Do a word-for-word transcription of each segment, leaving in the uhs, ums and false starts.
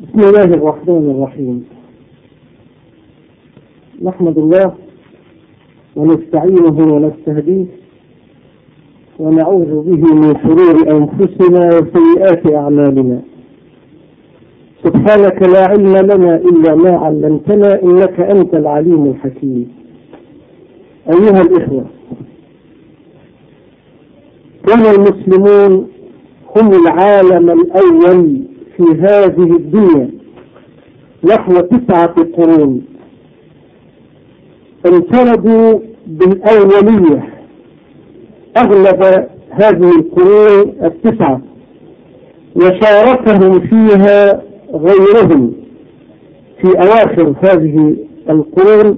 بسم الله الرحمن الرحيم. نحمد الله ونستعينه ونستهديه ونعوذ به من شرور أنفسنا وسيئات أعمالنا. سبحانك لا علم لنا إلا ما علمتنا إنك أنت العليم الحكيم. أيها الإخوة، كان المسلمون هم العالم الأول في هذه الدنيا نحو تسعة قرون، انفردوا بالأولية أغلب هذه القرون التسعة، وشاركهم فيها غيرهم في أواخر هذه القرون،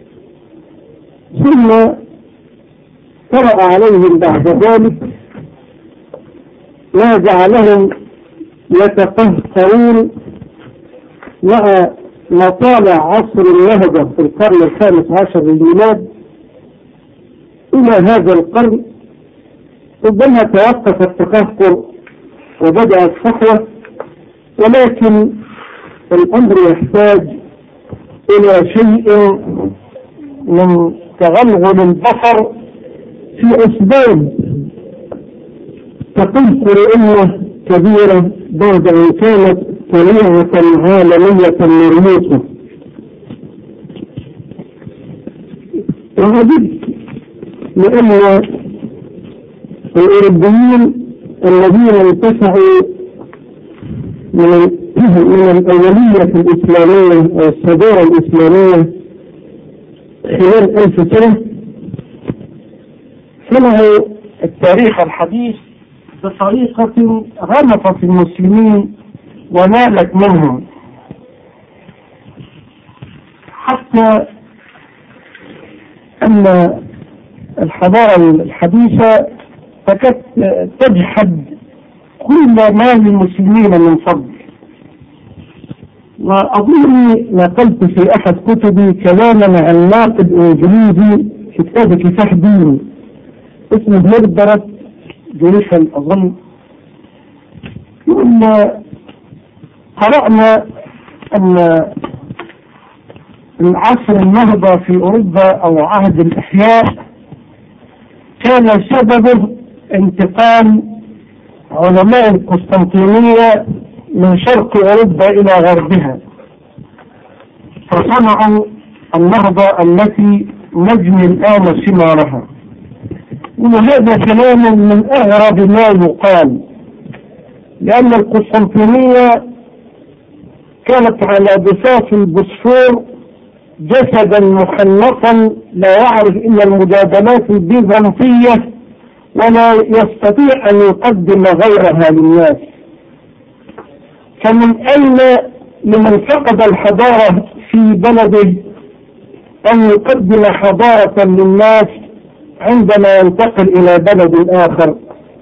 ثم طرأ عليهم بعد ذلك ما جعلهم يتقهقرون مع مطالع عصر النهضة في القرن الخامس عشر للميلاد إلى هذا القرن. ربما توقف التقهقر وبدأت الصحوة، ولكن الأمر يحتاج إلى شيء من تغلغل البصر في أسباب تقهقر أمة كبيرة بعد أن كانت طليعة عالمية مرموقة. وعجبت لأن الأوروبيين الذين انتفعوا من من الأولية الإسلامية والصدارة الإسلامية خلال ألف سنة صنعوا التاريخ الحديث بطريقة غمطت المسلمين ونالت منهم، حتى أن الحضارة الحديثة تكاد تجحد كل ما للمسلمين من فضل. وأظنني نقلت في أحد كتبي كلاما عن ناقد إنجليزي في كتاب كفاح دين اسمه مردرة جريشن أظن، يقول قرأنا أن العصر النهضة في أوروبا أو عهد الإحياء كان سببه انتقال علماء القسطنطينية من شرق أوروبا إلى غربها، فصنعوا النهضة التي نجني الآن ثمارها. وهذا كلام من أغرب ما يقال، لأن القسطنطينية كانت على ضفاف البوسفور جسدا محنطا لا يعرف إلا المجادلات البيزنطية، ولا يستطيع أن يقدم غيرها للناس. فمن أين لمن فقد الحضارة في بلده أن يقدم حضارة للناس عندما ينتقل إلى بلد آخر؟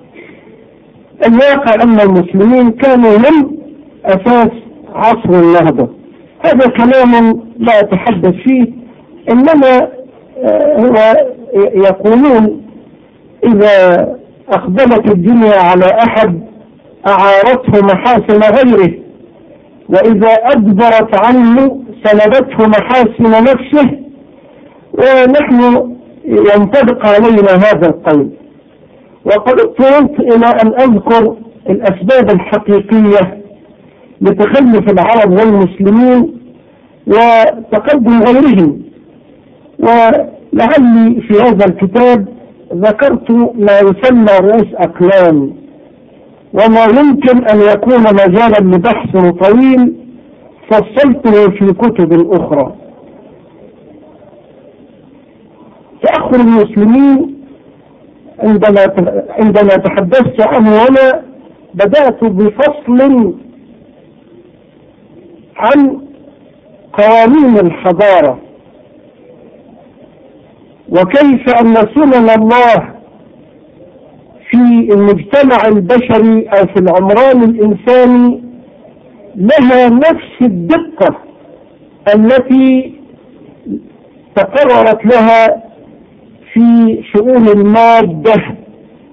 الواقع أن المسلمين كانوا هم أساس عصر النهضة. هذا كلام لا أتحدث فيه، إنما هو يقولون إذا أقبلت الدنيا على أحد أعارته محاسن غيره، وإذا أدبرت عنه سلبته محاسن نفسه، ونحن ينطبق علينا هذا القول. وقد اضطررت إلى أن أذكر الأسباب الحقيقية لتخلف العرب والمسلمين وتقدم غيرهم، ولعلي في هذا الكتاب ذكرت ما يسمى رؤوس أقلام، وما يمكن أن يكون مجالا لبحث طويل فصلته في كتب أخرى. تأخر المسلمين عندما عندما تحدثت عنه هنا بدأت بفصل عن قوانين الحضارة، وكيف أن سنن الله في المجتمع البشري أو في العمران الإنساني لها نفس الدقة التي تقررت لها في شؤون المادة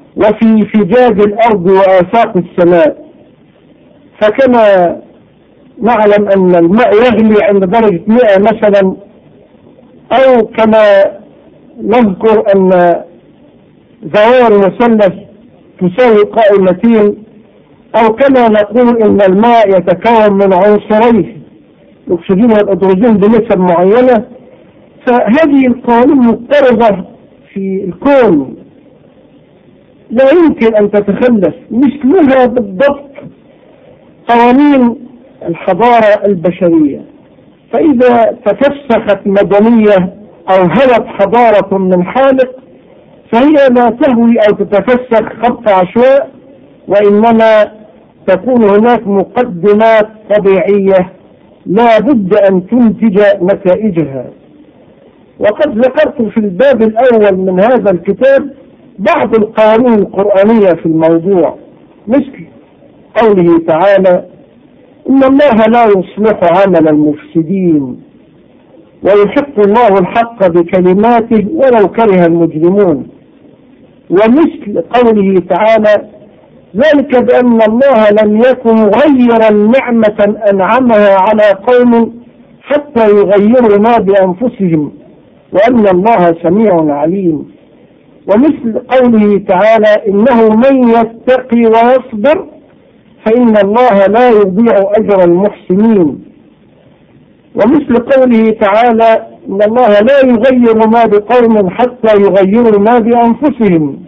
وفي فجاج الأرض وآفاق السماء. فكما نعلم أن الماء يغلي عند درجة مئة مثلا، أو كما نذكر أن زوايا المثلث تساوي قائمتين، أو كما نقول أن الماء يتكون من عنصرين الأكسجين والهيدروجين بنسب معينة. فهذه القوانين مضطردة في الكون لا يمكن أن تتخلف، مثلها بالضبط قوانين الحضارة البشرية. فإذا تفسخت مدنية أو هلت حضارة من خالق فهي لا تهوي أو تتفسخ خط عشواء، وإنما تكون هناك مقدمات طبيعية لا بد أن تنتج نتائجها. وقد ذكرت في الباب الأول من هذا الكتاب بعض القوانين القرآنية في الموضوع، مثل قوله تعالى: إن الله لا يصلح عمل المفسدين ويحق الله الحق بكلماته ولو كره المجرمون. ومثل قوله تعالى: ذلك بأن الله لم يكن مغيرا نعمة أنعمها على قوم حتى يغيروا ما بأنفسهم وأن الله سميع عليم. ومثل قوله تعالى: إنه من يتقي ويصبر فإن الله لا يضيع أجر المحسنين. ومثل قوله تعالى: إن الله لا يغير ما بقوم حتى يغيروا ما بأنفسهم.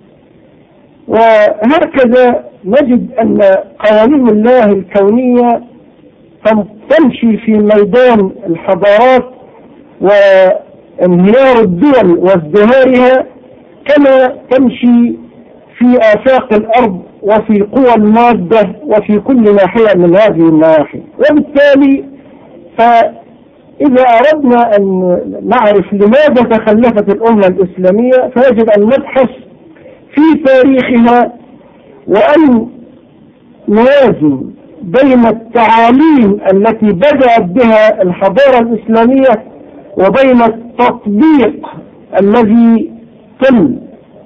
وهكذا نجد أن قوانين الله الكونية تمشي في ميدان الحضارات وانهيار الدول وازدهارها، كما تمشي في آفاق الأرض وفي قوى المادة وفي كل ناحية من هذه النواحي. وبالتالي فإذا أردنا أن نعرف لماذا تخلفت الأمة الإسلامية فيجب أن نبحث في تاريخها وأن نوازن بين التعاليم التي بدأت بها الحضارة الإسلامية وبين التطبيق الذي تم.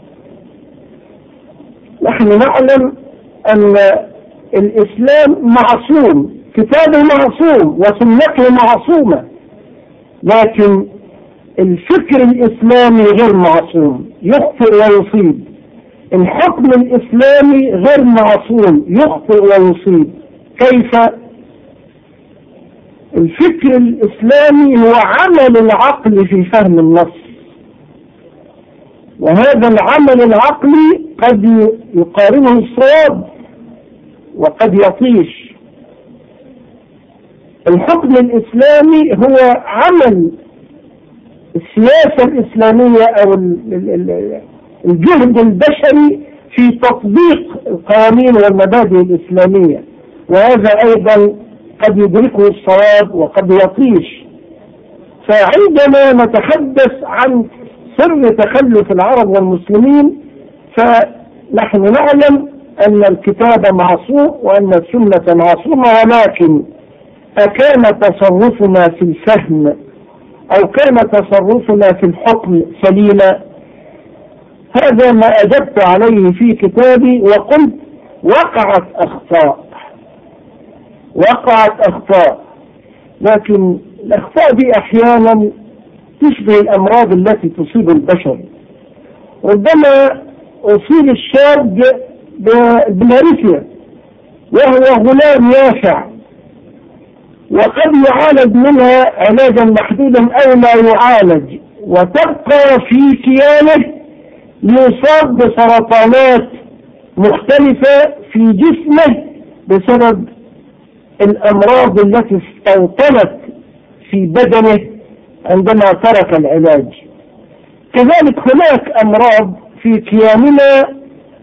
نحن نعلم أن الإسلام معصوم، كتابه معصوم وسنته معصومة، لكن الفكر الإسلامي غير معصوم، يخطئ ويصيب. الحكم الإسلامي غير معصوم، يخطئ ويصيب. كيف؟ الفكر الإسلامي هو عمل العقل في فهم النص، وهذا العمل العقلي قد يقارنه الصواب وقد يطيش. الحكم الإسلامي هو عمل السياسة الإسلامية أو الجهد البشري في تطبيق القوانين والمبادئ الإسلامية، وهذا أيضا قد يدركه الصواب وقد يطيش. فعندما نتحدث عن سر تخلف العرب والمسلمين فنحن نعلم أن الكتاب معصوم وأن السنة معصومة، ولكن أكان تصرفنا في الفهم أو كان تصرفنا في الحكم سليما؟ هذا ما أجبت عليه في كتابي وقلت وقعت أخطاء وقعت أخطاء لكن الأخطاء دي أحيانا تشبه الأمراض التي تصيب البشر. ربما أصيب الشاب بالهرسيا وهو غلام يافع وقد يعالج منها علاجا محدودا أو لا يعالج، وتبقى في كيانه ليصاب بسرطانات مختلفة في جسمه بسبب الأمراض التي استوطنت في بدنه عندما ترك العلاج. كذلك هناك أمراض في كياننا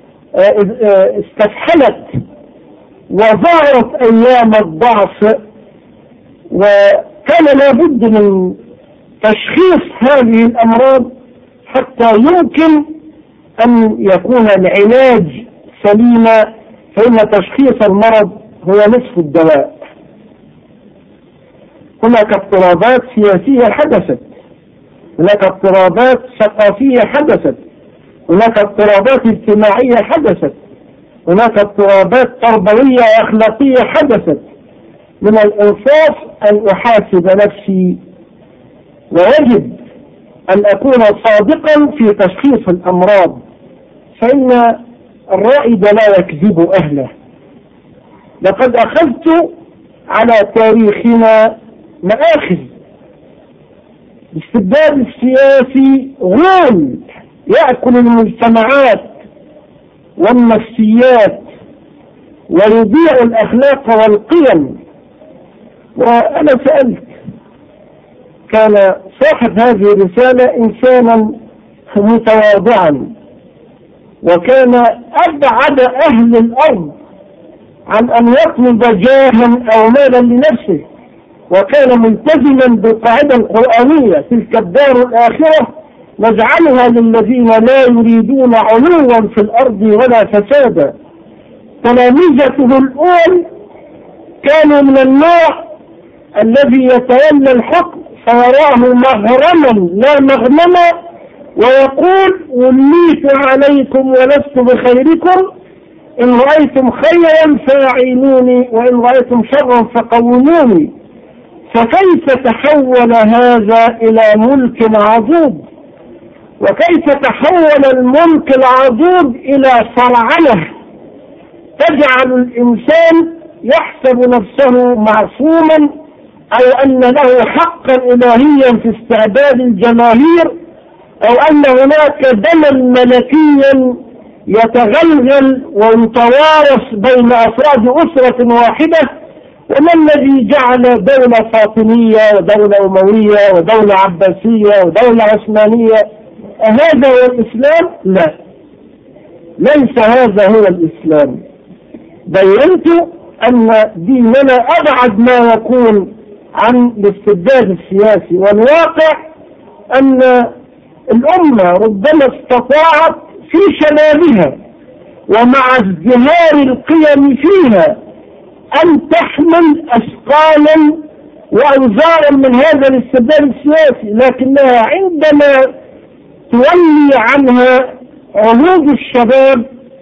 استفحلت وظهرت أيام الضعف، وكان لابد من تشخيص هذه الأمراض حتى يمكن أن يكون العلاج سليما، فإن تشخيص المرض هو نصف الدواء. هناك اضطرابات سياسية حدثت، هناك اضطرابات ثقافية حدثت، هناك اضطرابات اجتماعية حدثت، هناك اضطرابات تربوية وأخلاقية حدثت. من الإنصاف أن أحاسب نفسي، ويجب أن أكون صادقا في تشخيص الأمراض، فإن الرائد لا يكذب أهله. لقد أخذت على تاريخنا مآخذ. الاستبداد السياسي غول يأكل المجتمعات والنفسيات ويضيع الأخلاق والقيم. وأنا سألت، كان صاحب هذه الرسالة إنسانا متواضعا، وكان أبعد أهل الأرض عن أن يطلب جاها أو مالا لنفسه، وكان ملتزما بالقاعدة القرآنية: تلك الدار الآخرة نجعلها للذين لا يريدون علوا في الأرض ولا فسادا. تلامذته الأول كانوا من النوع الذي يتولى الحكم فيراه مغرما لا مغنما، ويقول: وليت عليكم ولست بخيركم، إن رأيتم خيرا فأعينوني وإن رأيتم شرا فقوموني. فكيف تحول هذا إلى ملك عضوض؟ وكيف تحول الملك العضوض إلى فرعنة تجعل الإنسان يحسب نفسه معصوما، أو أن له حقا إلهيا في استعباد الجماهير، أو أن هناك دما ملكيا يتغلغل ويتوارث بين أفراد أسرة واحدة؟ وما الذي جعل دولة فاطمية ودولة أموية ودولة عباسية ودولة عثمانية؟ هذا هو الإسلام؟ لا، ليس هذا هو الإسلام. بينت أن ديننا أبعد ما يكون عن الاستبداد السياسي، والواقع أن الأمة ربما استطاعت في شبابها ومع ازدهار القيم فيها أن تحمل أثقالا وأوزارا من هذا الاستبداد السياسي، لكنها عندما تولي عنها عهود الشباب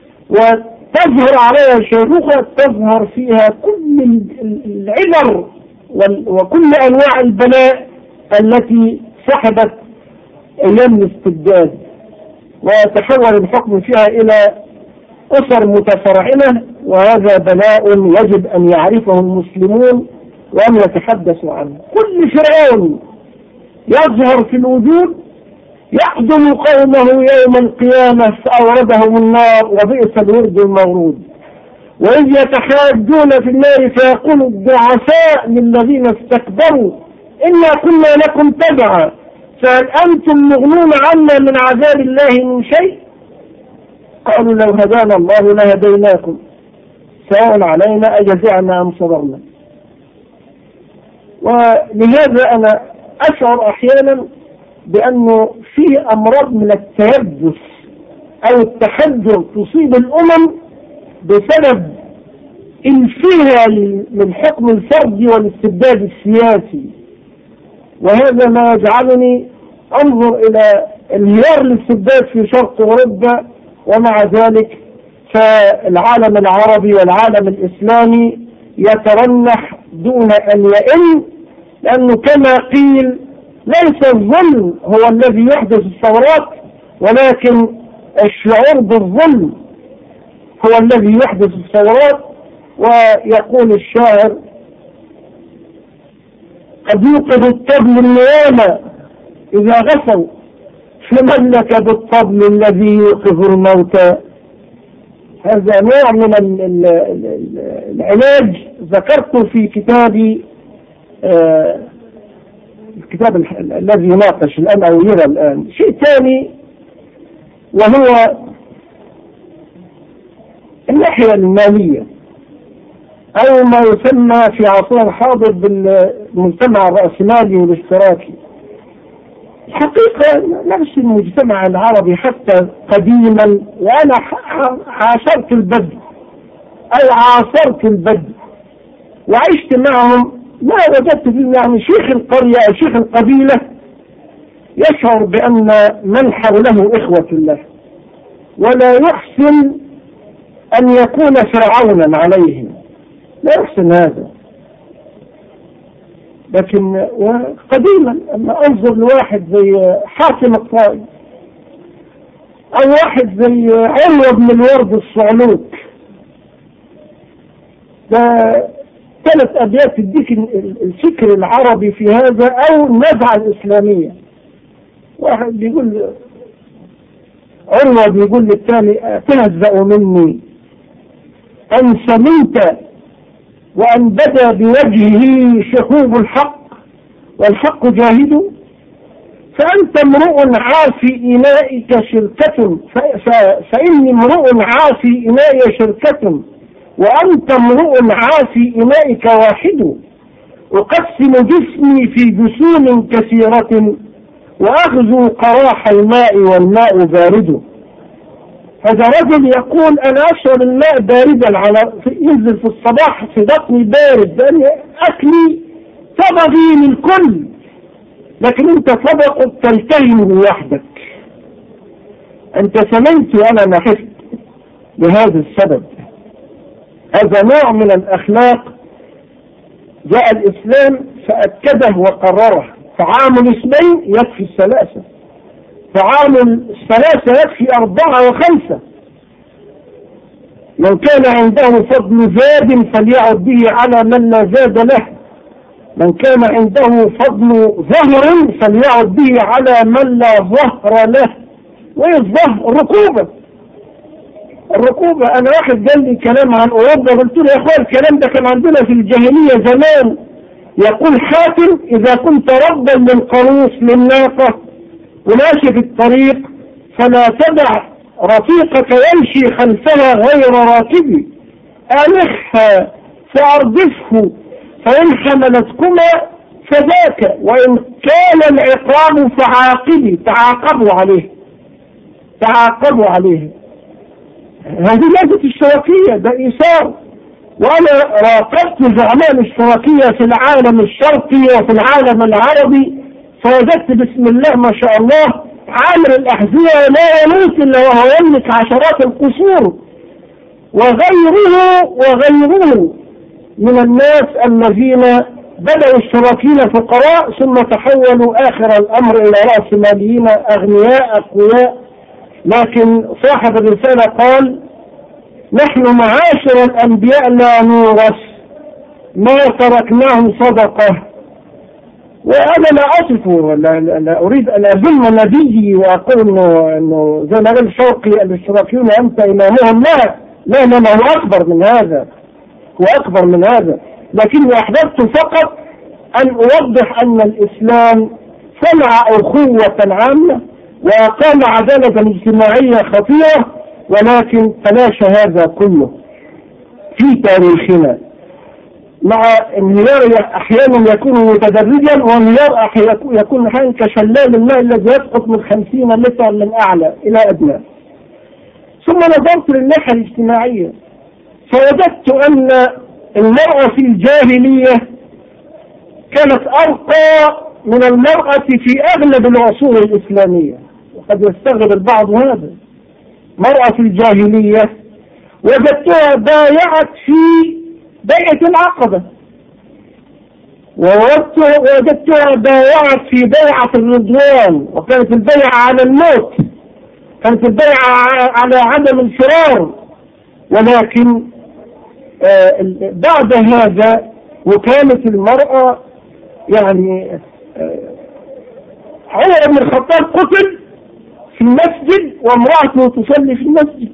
وتظهر عليها شيخوخة تظهر فيها كل العبر وكل أنواع البلاء التي صحبت أيام الاستبداد، ويتحول الحكم فيها إلى أسر متفرعنة، وهذا بلاء يجب أن يعرفه المسلمون وأن يتحدثوا عنه. كل فرعون يظهر في الوجود يقدم قومه يوم القيامة فأوردهم النار وبئس الورد المورود. وإذ يتحاجون في النار فيقول الضعفاء للذين استكبروا إنا كنا لكم تبعا فهل أنتم مغنون عنا من عذاب الله من شيء؟ قالوا لو هدانا الله لهديناكم سواء علينا أجزعنا أم صبرنا. ولهذا أنا أشعر أحيانا بأنه في أمراض من التيبس أو التحجر تصيب الأمم بسبب انفيها للحكم الفردي والاستبداد السياسي، وهذا ما يجعلني أنظر إلى انهيار الاستبداد في شرق أوروبا، ومع ذلك فالعالم العربي والعالم الإسلامي يترنح دون أن يئن، لأنه كما قيل ليس الظلم هو الذي يحدث الثورات، ولكن الشعور بالظلم هو الذي يحدث الثورات. ويقول الشاعر: قد يوقظ الطبل النيامة إذا غفوا فمن لك بالطبل الذي يوقظ الموتى. هذا نوع من العلاج ذكرته في كتابي، آه الكتاب الذي يناقش الآن أو يرى الآن. شيء ثاني وهو الناحية المالية، أو ما يسمى في عصرنا الحاضر بالمجتمع الرأسمالي والاشتراكي. الحقيقة نفس المجتمع العربي حتى قديما، وأنا عاصرت البدو أو عاصرت البدو وعشت معهم، ما وجدت فيهم يعني شيخ القرية أو شيخ القبيلة يشعر بأن من حوله إخوة الله، ولا يحسن أن يكون فرعونا عليهم، لا يحسن هذا. لكن قديما أما أنظر لواحد زي حاتم الطائي أو واحد زي عروة بن الورد الصعلوك، ده ثلاث أبيات تديك الفكر العربي في هذا أو النزعة الإسلامية. واحد بيقول، عروة بيقول للثاني: تهزأ مني أن سمنت وأن بدا بوجهه شحوب الحق والحق جاهد، فأنت امرؤ عافي إنائك شركة، فإني امرؤ عافي إنائي شركة وأنت امرؤ عافي إنائك واحد، أقسم جسمي في جسوم كثيرة وأغزو قراح الماء والماء بارد. هذا رجل يقول: أنا أشرب الماء باردا، على ينزل في الصباح في بطني بارد لأن أكلي طبقي للكل، لكن أنت طبق تلتهم وحدك، أنت سمنت وأنا نحفت لهذا السبب. هذا نوع من الأخلاق جاء الإسلام فأكده وقرره. تعامل اثنين يكفي الثلاثة، تعامل الثلاثة يكفي أربعة وخمسة. من كان عنده فضل زاد فليعد به على من لا زاد له، من كان عنده فضل ظهر فليعد به على من لا ظهر له. وإيه الظهر؟ الركوبة. الركوبة، أنا واحد قال لي كلام عن أوروبا، قلت له: يا أخوان الكلام ده كان عندنا في الجاهلية زمان. يقول حاتم: إذا كنت ربا للقروس للناقة وماشي في الطريق فلا تدع رفيقك يمشي خلفها غير راكب، ألخها فأردفه فإن حملتكما فذاك، وإن كان العقاب فعاقبي، تعاقبوا عليه تعاقبوا عليه. هذه لازمة الاشتراكية، ده إيثار. وأنا راقبت زعماء الاشتراكية في العالم الشرقي وفي العالم العربي، فوجدت بسم الله ما شاء الله عامل الأحذية لا يموت إلا وهو يملك عشرات القصور، وغيره وغيره من الناس الذين بدأوا اشتراكين فقراء ثم تحولوا آخر الأمر إلى رأس ماليين أغنياء أقوياء. لكن صاحب الرسالة قال: نحن معاشر الأنبياء لا نورث، ما تركناه صدقة. وأنا لا أصف، لا, لا أريد أن أذم نبيي وأقول إنه, إنه زي ما قال شوقي الاشتراكيون أنت إمامهم. لا لا لا هو أكبر من هذا، هو أكبر من هذا. لكني أحببت فقط أن أوضح أن الإسلام صنع أخوة عامة وأقام عدالة اجتماعية خطيرة، ولكن تلاشى هذا كله في تاريخنا، مع انهيار أحيانا يكون متدرجا وانهيار يكون أحيانا كشلال الماء الذي يسقط من خمسين متر من أعلى إلى أدنى. ثم نظرت للناحية الاجتماعية فوجدت أن المرأة في الجاهلية كانت أرقى من المرأة في أغلب العصور الإسلامية، وقد يستغرب البعض هذا. مرأة في الجاهلية وجدتها بايعت في بيعة العقبة، ووجدتها بايعت في بيعة الرضوان، وكانت البيعة على الموت، كانت البيعة على عدم الفرار. ولكن آه بعد هذا وكانت المرأة يعني آه عمر بن الخطاب قتل في المسجد وامرأته تصلي في المسجد.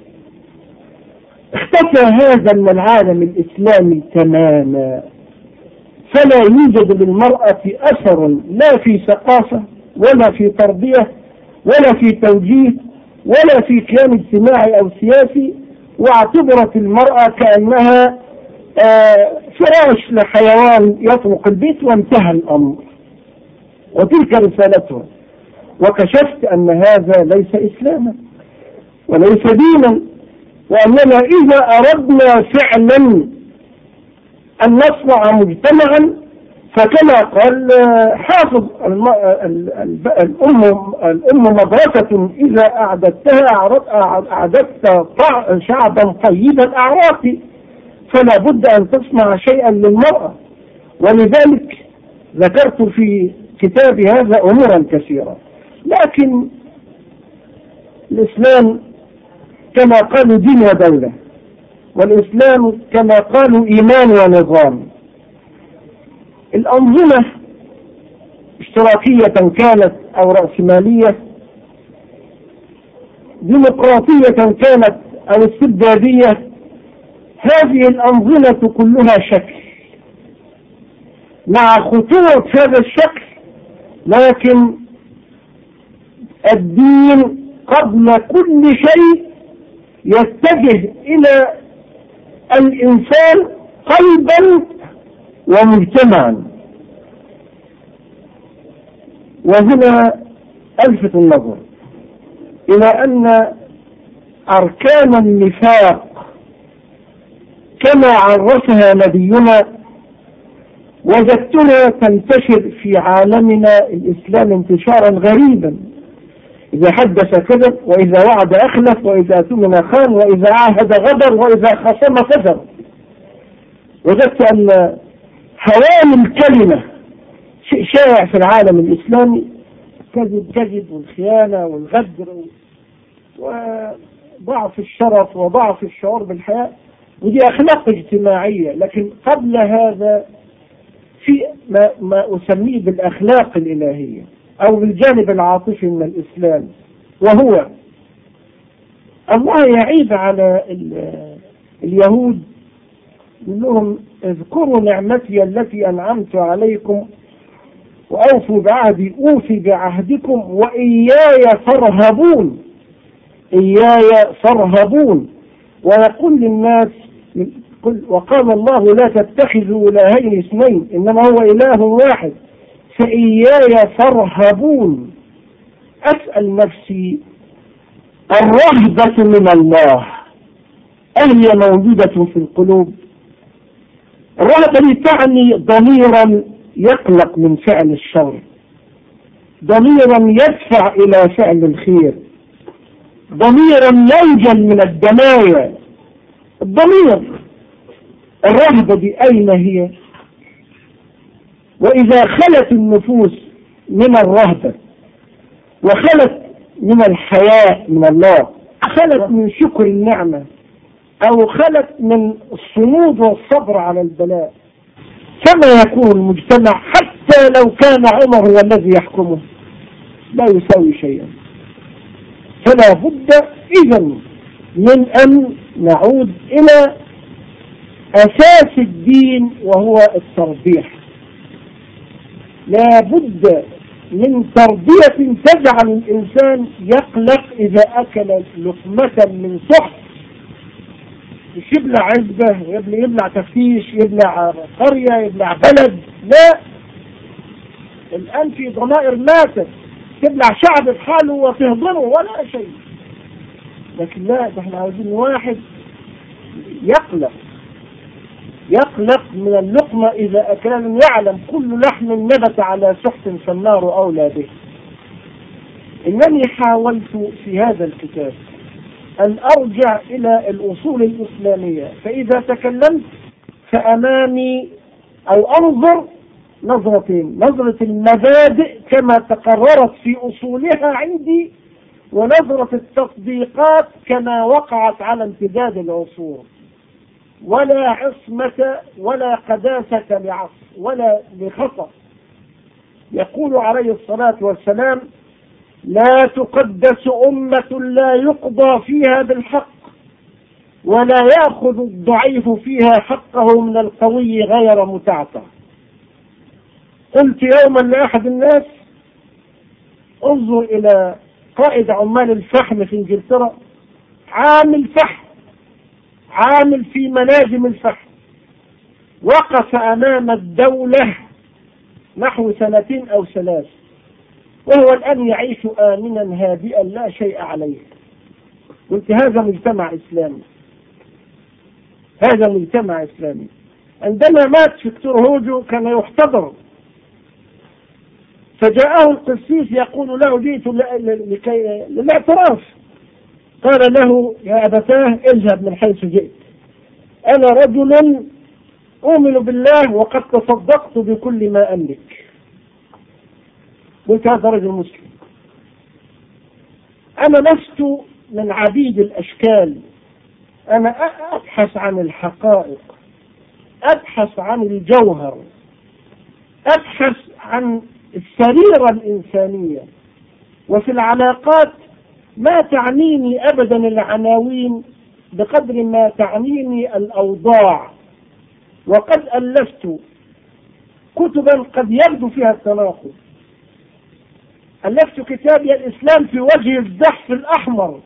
اختفى هذا من العالم الإسلامي تماما، فلا يوجد للمرأة أثر لا في ثقافة ولا في تربية ولا في توجيه ولا في كيان اجتماعي أو سياسي، واعتبرت المرأة كأنها آه فراش لحيوان يطرق البيت وانتهى الأمر، وتلك رسالتها. وكشفت أن هذا ليس إسلاما وليس دينا، وأننا إذا أردنا فعلا أن نصنع مجتمعا فكما قال حافظ الأم الأم مدرسة إذا أعددتها أعددت شعبا طيب الأعراق، فلا بد أن تصنع شيئا للمرأة. ولذلك ذكرت في كتابي هذا أمورا كثيرة، لكن الإسلام كما قالوا دين ودولة، والإسلام كما قالوا إيمان ونظام. الأنظمة اشتراكية كانت أو رأسمالية، ديمقراطية كانت أو استبدادية، هذه الأنظمة كلها شكل مع خطورة هذا الشكل، لكن الدين قبل كل شيء يتجه إلى الإنسان قلبا ومجتمعا. وهنا ألفت النظر إلى أن أركان النفاق كما عرفها نبينا وجدتها تنتشر في عالمنا الإسلام انتشارا غريبا. إذا حدث كذب، وإذا وعد أخلف، وإذا اؤتمن خان، وإذا عاهد غدر، وإذا خصم فجر. وجدت أن هوان الكلمة شيء شائع في العالم الإسلامي، كذب كذب والخيانة والغدر وضعف الشرف وضعف الشعور بالحياة، ودي أخلاق اجتماعية. لكن قبل هذا في ما, ما أسميه بالأخلاق الإلهية أو بالجانب العاطفي من الإسلام، وهو الله يعيب على اليهود لهم اذكروا نعمتي التي أنعمت عليكم وأوفوا بعهدي أوفي بعهدكم وإياي فارهبون، إياي فارهبون. ويقول للناس وقال الله لا تتخذوا إلهين اثنين إنما هو إله واحد فإياي فارهبون. أسأل نفسي الرهبة من الله هل هي موجودة في القلوب؟ الرهبة تعني ضميرا يقلق من فعل الشر، ضميرا يدفع إلى فعل الخير، ضميرا ينجل من الدنايا. الضمير الرهبة دي أين هي؟ وإذا خلت النفوس من الرهبة وخلت من الحياء من الله، خلت من شكر النعمة أو خلت من الصمود والصبر على البلاء، كما يكون المجتمع حتى لو كان عمر هو الذي يحكمه لا يساوي شيئا. فلا بد إذن من أن نعود إلى أساس الدين وهو التربية. لا بد من تربية تجعل الإنسان يقلق إذا أكل لقمة من سحت، مش يبلع عزبة، يبلع تفتيش، يبلع قرية، يبلع بلد. لا، الآن في ضمائر ماتت تبلع شعب بحاله وتهضمه ولا شيء. لكن لا، احنا عاوزين واحد يقلق يقلق من اللقمة إذا أكل، يعلم كل لحم نبت على سحت فالنار أولى به. إنني حاولت في هذا الكتاب أن أرجع إلى الأصول الإسلامية، فإذا تكلمت فأمامي أو أنظر نظرتين: نظرة المبادئ كما تقررت في أصولها عندي، ونظرة التطبيقات كما وقعت على امتداد العصور. ولا عصمة ولا قداسة لعصر ولا لخطأ. يقول عليه الصلاة والسلام: لا تقدس أمة لا يقضى فيها بالحق ولا يأخذ الضعيف فيها حقه من القوي غير متعتع. قلت يوما لأحد الناس: انظر إلى قائد عمال الفحم في انجلترا، عامل فحم، عامل في مناجم الفحم، وقف أمام الدولة نحو سنتين أو ثلاث، وهو الآن يعيش آمنا هادئا لا شيء عليه. قلت هذا مجتمع إسلامي، هذا مجتمع إسلامي. عندما مات فيكتور هوجو كان يحتضر، فجاءه القسيس يقول له: جئت للاعتراف. قال له: يا أبتاه اذهب من حيث جئت، أنا رجل أؤمن بالله وقد تصدقت بكل ما أملك، قلت هذا رجل مسلم. أنا لست من عبيد الأشكال، أنا أبحث عن الحقائق، أبحث عن الجوهر، أبحث عن السريرة الإنسانية. وفي العلاقات ما تعنيني أبدا العناوين بقدر ما تعنيني الأوضاع. وقد ألفت كتبا قد يبدو فيها التناقض. ألفت كتابي الإسلام في وجه الزحف الأحمر،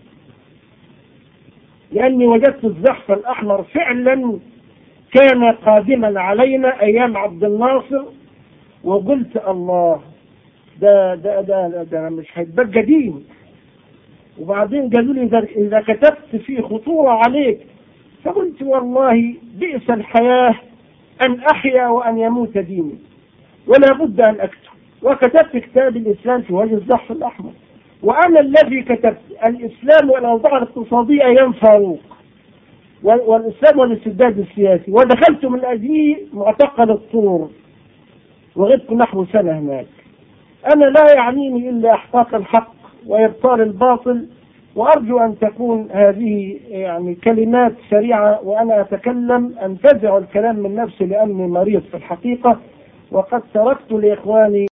لأني وجدت الزحف الأحمر فعلا كان قادما علينا أيام عبد الناصر، وقلت الله ده ده ده, ده, ده مش هيتبقى دين. وبعدين قالوا لي إذا كتبت فيه خطورة عليك، فقلت والله بئس الحياة أن أحيا وأن يموت ديني، ولا بد أن أكتب. وكتبت كتاب الإسلام في وجه الزحف الأحمر، وأنا الذي كتبت الإسلام والأوضاع الاقتصادية أيام فاروق، والإسلام والاستبداد السياسي، ودخلت من أجله معتقل الطور وغبت نحو سنة هناك. أنا لا يعنيني إلا إحقاق الحق وإبطال الباطل. وأرجو أن تكون هذه يعني كلمات سريعة وأنا أتكلم، أنتزع الكلام من نفسي لأني مريض في الحقيقة، وقد تركت لإخواني